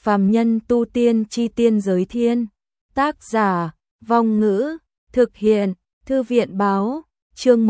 Phàm nhân tu tiên chi tiên giới thiên. Tác giả, Vong Ngữ, thực hiện, Thư viện báo, chương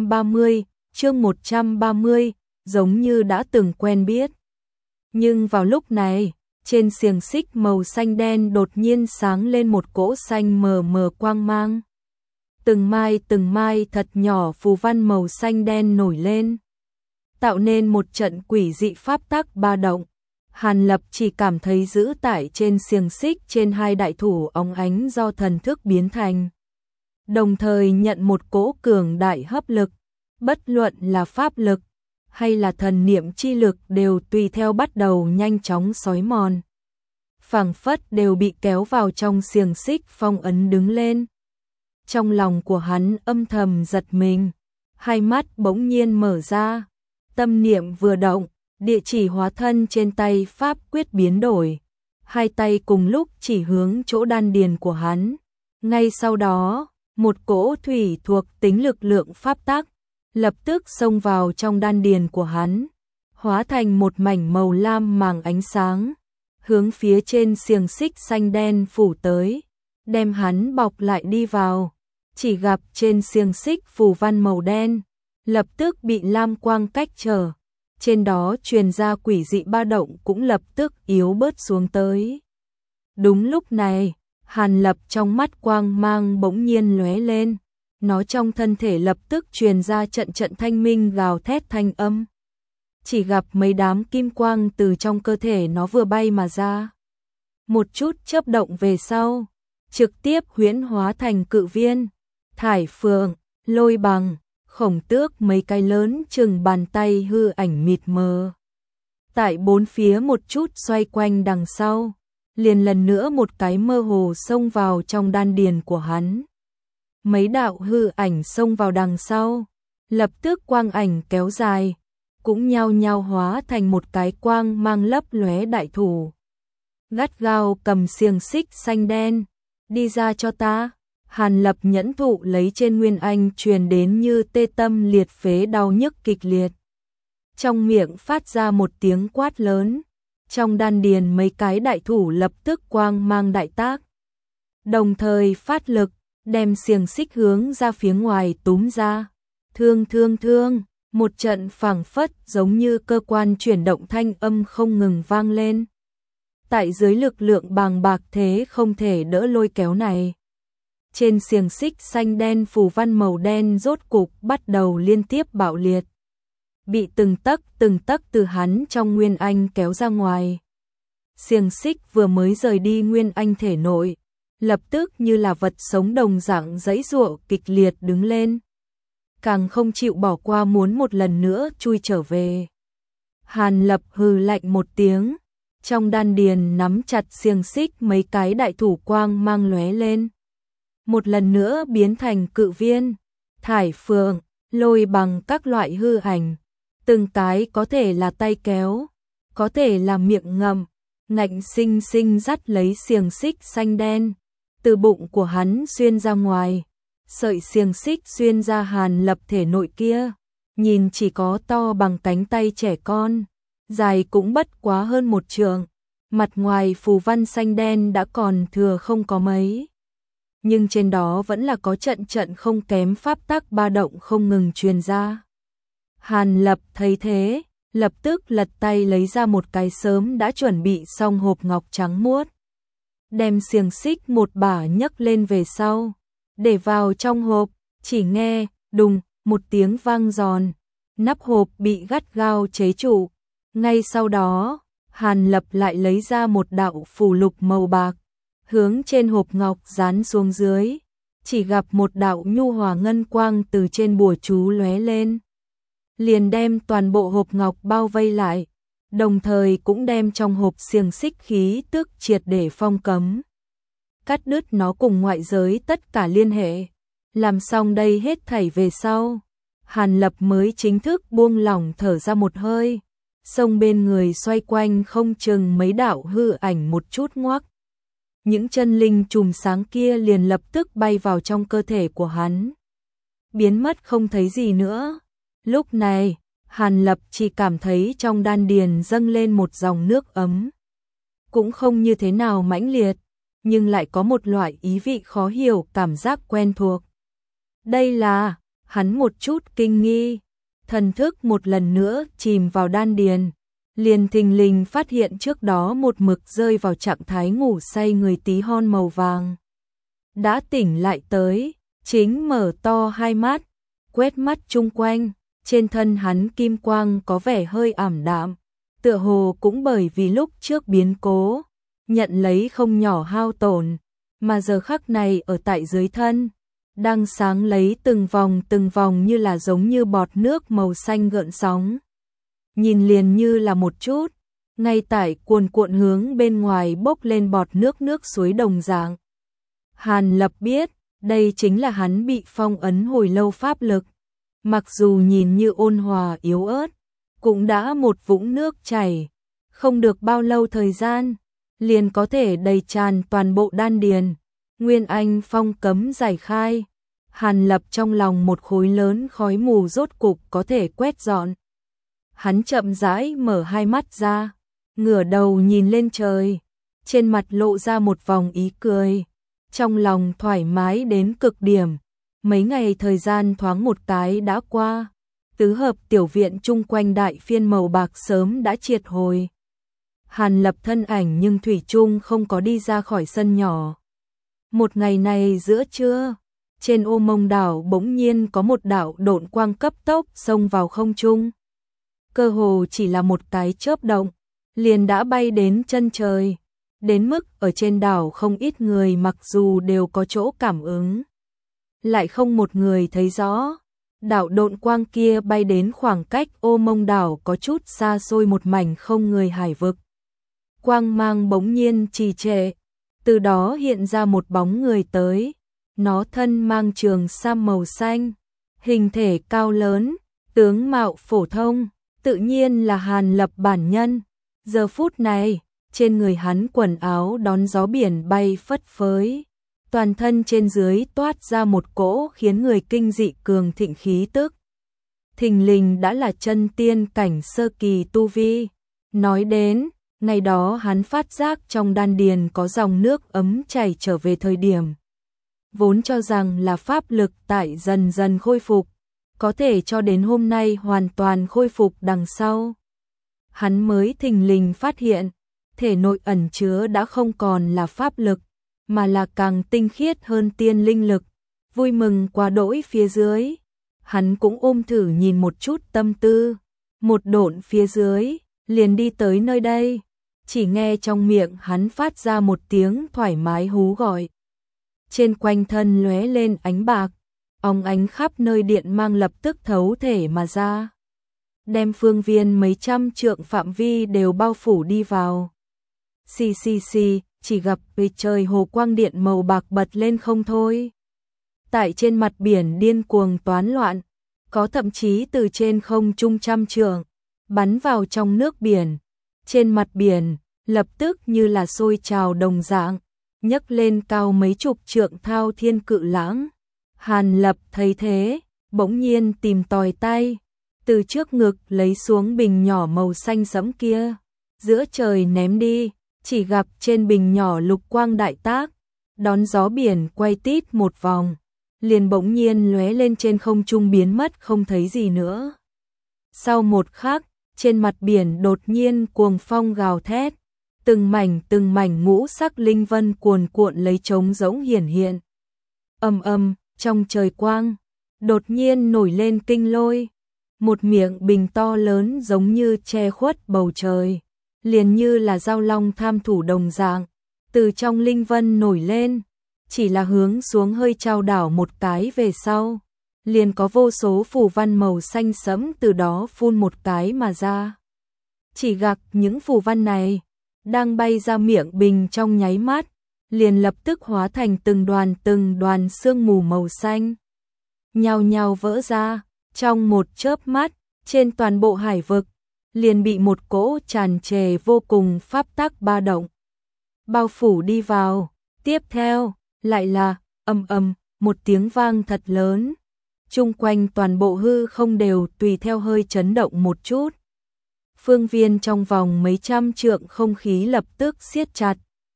130, giống như đã từng quen biết. Nhưng vào lúc này, trên xiềng xích màu xanh đen đột nhiên sáng lên một cỗ xanh mờ mờ quang mang. Từng mai thật nhỏ phù văn màu xanh đen nổi lên, tạo nên một trận quỷ dị pháp tắc ba động. Hàn Lập chỉ cảm thấy giữ tải trên xiềng xích trên hai đại thủ óng ánh do thần thức biến thành, đồng thời nhận một cỗ cường đại hấp lực, bất luận là pháp lực hay là thần niệm chi lực đều tùy theo bắt đầu nhanh chóng xói mòn. Phảng phất đều bị kéo vào trong xiềng xích phong ấn đứng lên. Trong lòng của hắn âm thầm giật mình, hai mắt bỗng nhiên mở ra, tâm niệm vừa động, địa chỉ hóa thân trên tay pháp quyết biến đổi, hai tay cùng lúc chỉ hướng chỗ đan điền của hắn. Ngay sau đó, một cỗ thủy thuộc tính lực lượng pháp tắc lập tức xông vào trong đan điền của hắn, hóa thành một mảnh màu lam màng ánh sáng, hướng phía trên xiềng xích xanh đen phủ tới, đem hắn bọc lại đi vào. Chỉ gặp trên xiềng xích phù văn màu đen lập tức bị lam quang cách trở, trên đó truyền ra quỷ dị ba động cũng lập tức yếu bớt xuống tới. Đúng lúc này, Hàn Lập trong mắt quang mang bỗng nhiên lóe lên, nó trong thân thể lập tức truyền ra trận trận thanh minh gào thét thanh âm. Chỉ gặp mấy đám kim quang từ trong cơ thể nó vừa bay mà ra, một chút chớp động về sau, trực tiếp huyễn hóa thành cự viên, thải phượng, lôi bằng, khổng tước mấy cái lớn chừng bàn tay hư ảnh mịt mờ. Tại bốn phía một chút xoay quanh đằng sau, liền lần nữa một cái mơ hồ xông vào trong đan điền của hắn. Mấy đạo hư ảnh xông vào đằng sau, lập tức quang ảnh kéo dài, cũng nhao nhao hóa thành một cái quang mang lấp lóe đại thủ. Gắt gao cầm xiềng xích xanh đen, đi ra cho ta. Hàn Lập nhẫn thụ lấy trên nguyên anh truyền đến như tê tâm liệt phế đau nhức kịch liệt. Trong miệng phát ra một tiếng quát lớn, trong đan điền mấy cái đại thủ lập tức quang mang đại tác. Đồng thời phát lực, đem xiềng xích hướng ra phía ngoài túm ra. Thương, một trận phảng phất giống như cơ quan chuyển động thanh âm không ngừng vang lên. Tại dưới lực lượng bàng bạc thế không thể đỡ lôi kéo này, trên xiềng xích xanh đen phù văn màu đen rốt cục bắt đầu liên tiếp bạo liệt, bị từng tấc từ hắn trong nguyên anh kéo ra ngoài. Xiềng xích vừa mới rời đi nguyên anh thể nội, lập tức như là vật sống đồng dạng giãy giụa kịch liệt đứng lên, càng không chịu bỏ qua muốn một lần nữa chui trở về. Hàn Lập hừ lạnh một tiếng, trong đan điền nắm chặt xiềng xích mấy cái đại thủ quang mang lóe lên, một lần nữa biến thành cự viên, thải phượng, lôi bằng các loại hư ảnh, từng cái có thể là tay kéo, có thể là miệng ngậm, ngạnh sinh sinh dắt lấy xiềng xích xanh đen, từ bụng của hắn xuyên ra ngoài. Sợi xiềng xích xuyên ra Hàn Lập thể nội kia, nhìn chỉ có to bằng cánh tay trẻ con, dài cũng bất quá hơn một trượng, mặt ngoài phù văn xanh đen đã còn thừa không có mấy, nhưng trên đó vẫn là có trận trận không kém pháp tắc ba động không ngừng truyền ra. Hàn Lập thấy thế, lập tức lật tay lấy ra một cái sớm đã chuẩn bị xong hộp ngọc trắng muốt, đem xiềng xích một bả nhấc lên về sau, để vào trong hộp. Chỉ nghe đùng một tiếng vang giòn, nắp hộp bị gắt gao chế trụ. Ngay sau đó, Hàn Lập lại lấy ra một đạo phù lục màu bạc, hướng trên hộp ngọc dán xuống dưới, chỉ gặp một đạo nhu hòa ngân quang từ trên bùa chú lóe lên, liền đem toàn bộ hộp ngọc bao vây lại, đồng thời cũng đem trong hộp xiềng xích khí tức triệt để phong cấm, cắt đứt nó cùng ngoại giới tất cả liên hệ. Làm xong đây hết thảy về sau, Hàn Lập mới chính thức buông lỏng thở ra một hơi, xông bên người xoay quanh không chừng mấy đạo hư ảnh một chút ngoắc. Những chân linh chùm sáng kia liền lập tức bay vào trong cơ thể của hắn, biến mất không thấy gì nữa. Lúc này, Hàn Lập chỉ cảm thấy trong đan điền dâng lên một dòng nước ấm. cũng không như thế nào mãnh liệt, nhưng lại có một loại ý vị khó hiểu, cảm giác quen thuộc. Đây là, hắn một chút kinh nghi, thần thức một lần nữa chìm vào đan điền, liền thình lình phát hiện trước đó một mực rơi vào trạng thái ngủ say người tí hon màu vàng. Đã tỉnh lại tới, chính mở to hai mắt, quét mắt chung quanh, trên thân hắn kim quang có vẻ hơi ảm đạm, tựa hồ cũng bởi vì lúc trước biến cố, nhận lấy không nhỏ hao tổn, mà giờ khắc này ở tại dưới thân, đang sáng lấy từng vòng như là giống như bọt nước màu xanh gợn sóng. Nhìn liền như là một chút, ngay tại cuồn cuộn hướng bên ngoài bốc lên bọt nước suối đồng dạng. Hàn Lập biết, đây chính là hắn bị phong ấn hồi lâu pháp lực, mặc dù nhìn như ôn hòa yếu ớt, cũng đã một vũng nước chảy, không được bao lâu thời gian, liền có thể đầy tràn toàn bộ đan điền, nguyên anh phong cấm giải khai. Hàn Lập trong lòng một khối lớn khói mù rốt cục có thể quét dọn. Hắn chậm rãi mở hai mắt ra, ngửa đầu nhìn lên trời, trên mặt lộ ra một vòng ý cười, trong lòng thoải mái đến cực điểm. Mấy ngày thời gian thoáng một cái đã qua, tứ hợp tiểu viện chung quanh đại phiên màu bạc sớm đã triệt hồi. Hàn Lập thân ảnh nhưng thủy chung không có đi ra khỏi sân nhỏ. Một ngày này giữa trưa, trên Ô Mông đảo bỗng nhiên có một đạo độn quang cấp tốc xông vào không trung. Cơ hồ chỉ là một cái chớp động, liền đã bay đến chân trời, đến mức ở trên đảo không ít người mặc dù đều có chỗ cảm ứng, lại không một người thấy rõ. Đạo độn quang kia bay đến khoảng cách Ô Mông đảo có chút xa xôi một mảnh không người hải vực. Quang mang bỗng nhiên trì trệ, từ đó hiện ra một bóng người tới, nó thân mang trường sam màu xanh, hình thể cao lớn, tướng mạo phổ thông, tự nhiên là Hàn Lập bản nhân. Giờ phút này, trên người hắn quần áo đón gió biển bay phất phới, toàn thân trên dưới toát ra một cỗ khiến người kinh dị cường thịnh khí tức. Thình lình đã là chân tiên cảnh sơ kỳ tu vi. Nói đến, ngày đó hắn phát giác trong đan điền có dòng nước ấm chảy trở về thời điểm. Vốn cho rằng là pháp lực tại dần dần khôi phục, có thể cho đến hôm nay hoàn toàn khôi phục đằng sau. Hắn mới thình lình phát hiện, thể nội ẩn chứa đã không còn là pháp lực, mà là càng tinh khiết hơn tiên linh lực. Vui mừng quá đỗi phía dưới, hắn cũng ôm thử nhìn một chút tâm tư, một độn phía dưới, liền đi tới nơi đây, chỉ nghe trong miệng hắn phát ra một tiếng thoải mái hú gọi. Trên quanh thân lóe lên ánh bạc, óng ánh khắp nơi điện mang lập tức thấu thể mà ra, đem phương viên mấy trăm trượng phạm vi đều bao phủ đi vào. Xì xì xì, chỉ gặp về trời hồ quang điện màu bạc bật lên không thôi. Tại trên mặt biển điên cuồng toán loạn, có thậm chí từ trên không trung trăm trượng, bắn vào trong nước biển. Trên mặt biển, lập tức như là sôi trào đồng dạng, nhấc lên cao mấy chục trượng thao thiên cự lãng. Hàn Lập thấy thế, bỗng nhiên tìm tòi tay, từ trước ngực lấy xuống bình nhỏ màu xanh sẫm kia, giữa trời ném đi, chỉ gặp trên bình nhỏ lục quang đại tác, đón gió biển quay tít một vòng, liền bỗng nhiên lóe lên trên không trung biến mất không thấy gì nữa. Sau một khắc, trên mặt biển đột nhiên cuồng phong gào thét, từng mảnh ngũ sắc linh vân cuồn cuộn lấy trống rỗng hiển hiện. Ầm ầm, trong trời quang, đột nhiên nổi lên kinh lôi, một miệng bình to lớn giống như che khuất bầu trời, liền như là dao long tham thủ đồng dạng, từ trong linh vân nổi lên, chỉ là hướng xuống hơi trao đảo một cái về sau, liền có vô số phù văn màu xanh sẫm từ đó phun một cái mà ra. Chỉ gặp những phù văn này đang bay ra miệng bình trong nháy mắt, liền lập tức hóa thành từng đoàn sương mù màu xanh, nhao nhao vỡ ra, trong một chớp mắt, trên toàn bộ hải vực liền bị một cỗ tràn trề vô cùng pháp tắc ba động bao phủ đi vào. Tiếp theo, lại là ầm ầm, một tiếng vang thật lớn. Chung quanh toàn bộ hư không đều tùy theo hơi chấn động một chút. Phương viên trong vòng mấy trăm trượng không khí lập tức siết chặt.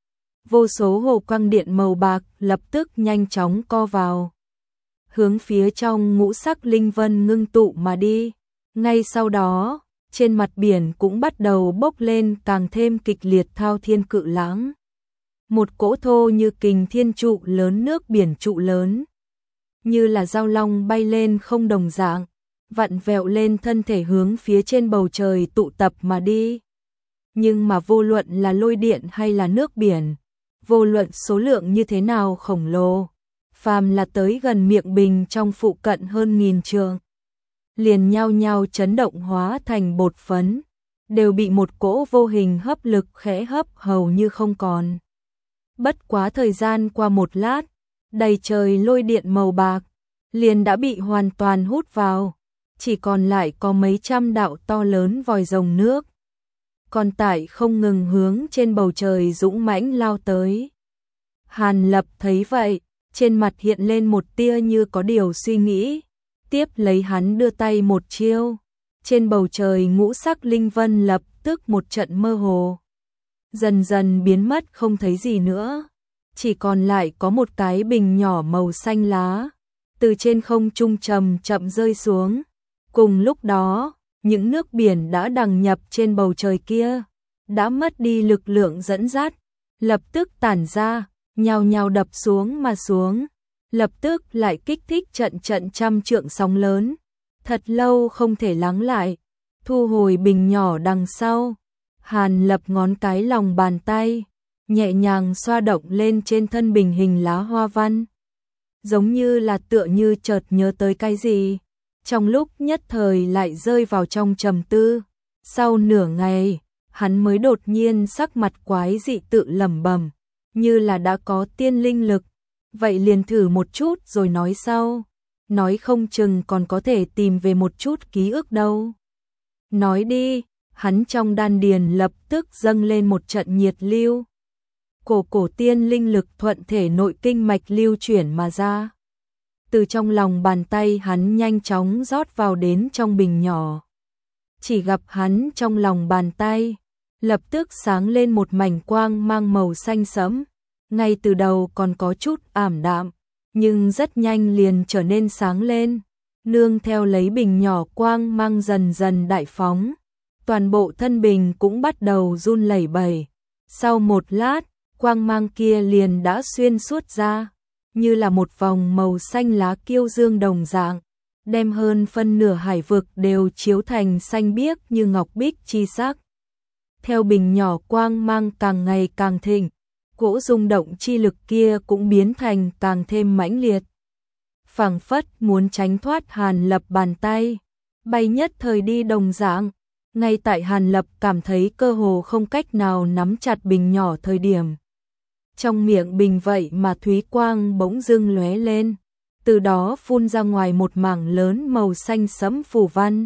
Vô số hồ quang điện màu bạc lập tức nhanh chóng co vào, hướng phía trong ngũ sắc linh vân ngưng tụ mà đi. Ngay sau đó, trên mặt biển cũng bắt đầu bốc lên càng thêm kịch liệt thao thiên cự lãng. Một cỗ thô như kình thiên trụ lớn, nước biển trụ lớn, như là dao long bay lên không đồng dạng, vặn vẹo lên thân thể hướng phía trên bầu trời tụ tập mà đi. Nhưng mà vô luận là lôi điện hay là nước biển, vô luận số lượng như thế nào khổng lồ, phàm là tới gần miệng bình trong phụ cận hơn 1000 trượng, liền nhao nhao chấn động hóa thành bột phấn, đều bị một cỗ vô hình hấp lực khẽ hấp hầu như không còn. Bất quá thời gian qua một lát, đầy trời lôi điện màu bạc liền đã bị hoàn toàn hút vào, chỉ còn lại có mấy trăm đạo to lớn vòi rồng nước, còn tại không ngừng hướng trên bầu trời dũng mãnh lao tới. Hàn Lập thấy vậy, trên mặt hiện lên một tia như có điều suy nghĩ, tiếp lấy hắn đưa tay một chiêu, trên bầu trời ngũ sắc linh vân lập tức một trận mơ hồ, dần dần biến mất không thấy gì nữa, chỉ còn lại có một cái bình nhỏ màu xanh lá, từ trên không trung chậm chậm rơi xuống. Cùng lúc đó, những nước biển đã đằng nhập trên bầu trời kia, đã mất đi lực lượng dẫn dắt, lập tức tản ra, nhào nhào đập xuống mà xuống, lập tức lại kích thích trận trận trăm trượng sóng lớn, thật lâu không thể lắng lại. Thu hồi bình nhỏ đằng sau, Hàn Lập ngón cái lòng bàn tay, nhẹ nhàng xoa động lên trên thân bình hình lá hoa văn, giống như là tựa như chợt nhớ tới cái gì, trong lúc nhất thời lại rơi vào trong trầm tư. Sau nửa ngày, hắn mới đột nhiên sắc mặt quái dị tự lẩm bẩm, như là đã có tiên linh lực, vậy liền thử một chút rồi nói sau, nói không chừng còn có thể tìm về một chút ký ức đâu. Nói đi, hắn trong đan điền lập tức dâng lên một trận nhiệt lưu. Cổ tiên linh lực thuận thể nội kinh mạch lưu chuyển mà ra. Từ trong lòng bàn tay hắn nhanh chóng rót vào đến trong bình nhỏ. Chỉ gặp hắn trong lòng bàn tay, lập tức sáng lên một mảnh quang mang màu xanh sẫm, ngay từ đầu còn có chút ảm đạm, nhưng rất nhanh liền trở nên sáng lên, nương theo lấy bình nhỏ quang mang dần dần đại phóng, toàn bộ thân bình cũng bắt đầu run lẩy bẩy. Sau một lát, quang mang kia liền đã xuyên suốt ra, như là một vòng màu xanh lá kiêu dương đồng dạng, đem hơn phân nửa hải vực đều chiếu thành xanh biếc như ngọc bích chi sắc. Theo bình nhỏ quang mang càng ngày càng thịnh, cỗ rung động chi lực kia cũng biến thành càng thêm mãnh liệt. Phảng phất muốn tránh thoát Hàn Lập bàn tay, bay nhất thời đi đồng dạng. Ngay tại Hàn Lập cảm thấy cơ hồ không cách nào nắm chặt bình nhỏ thời điểm, trong miệng bình vậy mà thúy quang bỗng dưng lóe lên, từ đó phun ra ngoài một mảng lớn màu xanh sẫm phù văn.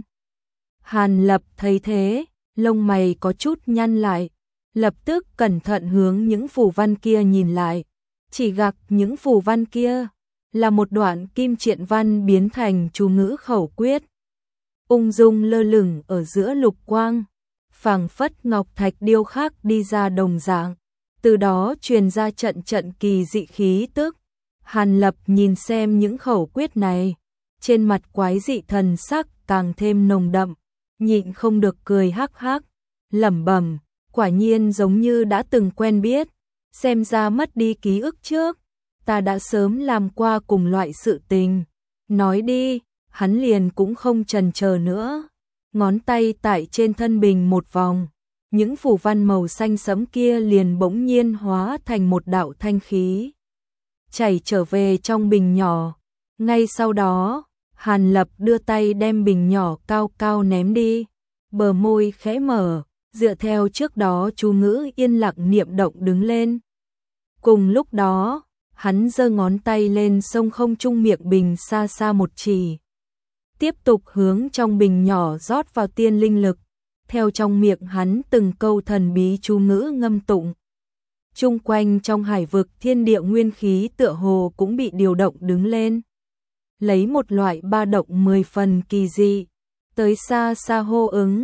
Hàn Lập thấy thế, lông mày có chút nhăn lại, lập tức cẩn thận hướng những phù văn kia nhìn lại, chỉ gặp những phù văn kia là một đoạn kim triện văn biến thành chú ngữ khẩu quyết, ung dung lơ lửng ở giữa lục quang, phảng phất ngọc thạch điêu khắc đi ra đồng dạng, từ đó truyền ra trận trận kỳ dị khí tức. Hàn Lập nhìn xem những khẩu quyết này, trên mặt quái dị thần sắc càng thêm nồng đậm, nhịn không được cười hắc hắc, lẩm bẩm, quả nhiên giống như đã từng quen biết, xem ra mất đi ký ức trước, ta đã sớm làm qua cùng loại sự tình. Nói đi, hắn liền cũng không chần chờ nữa, ngón tay tại trên thân bình một vòng, những phù văn màu xanh sẫm kia liền bỗng nhiên hóa thành một đạo thanh khí, chảy trở về trong bình nhỏ. Ngay sau đó, Hàn Lập đưa tay đem bình nhỏ cao cao ném đi, bờ môi khẽ mở, dựa theo trước đó chú ngữ yên lặng niệm động đứng lên. Cùng lúc đó, hắn giơ ngón tay lên sông không trung miệng bình xa xa một chỉ, tiếp tục hướng trong bình nhỏ rót vào tiên linh lực, theo trong miệng hắn từng câu thần bí chú ngữ ngâm tụng. Chung quanh trong hải vực thiên địa nguyên khí tựa hồ cũng bị điều động đứng lên, lấy một loại ba động 10 phần kỳ dị, tới xa xa hô ứng.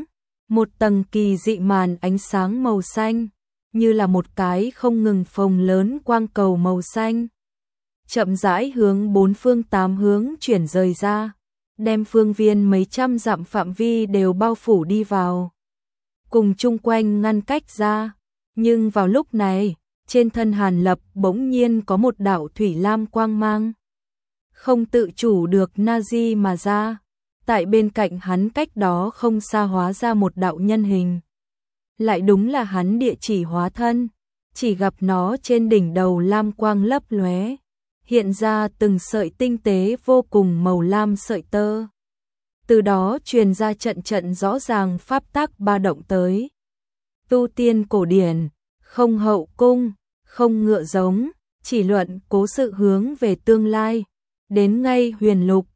Một tầng kỳ dị màn ánh sáng màu xanh, như là một cái không ngừng phồng lớn quang cầu màu xanh. Chậm rãi hướng bốn phương tám hướng chuyển rời ra, đem phương viên mấy trăm dặm phạm vi đều bao phủ đi vào, cùng chung quanh ngăn cách ra. Nhưng vào lúc này, trên thân Hàn Lập bỗng nhiên có một đạo thủy lam quang mang, không tự chủ được Nazi mà ra. Tại bên cạnh hắn cách đó không xa hóa ra một đạo nhân hình. Lại đúng là hắn địa chỉ hóa thân, chỉ gặp nó trên đỉnh đầu lam quang lấp lóe, hiện ra từng sợi tinh tế vô cùng màu lam sợi tơ. Từ đó truyền ra trận trận rõ ràng pháp tắc ba động tới. Tu tiên cổ điển, không hậu cung, không ngựa giống, chỉ luận cố sự hướng về tương lai, đến ngay huyền lục,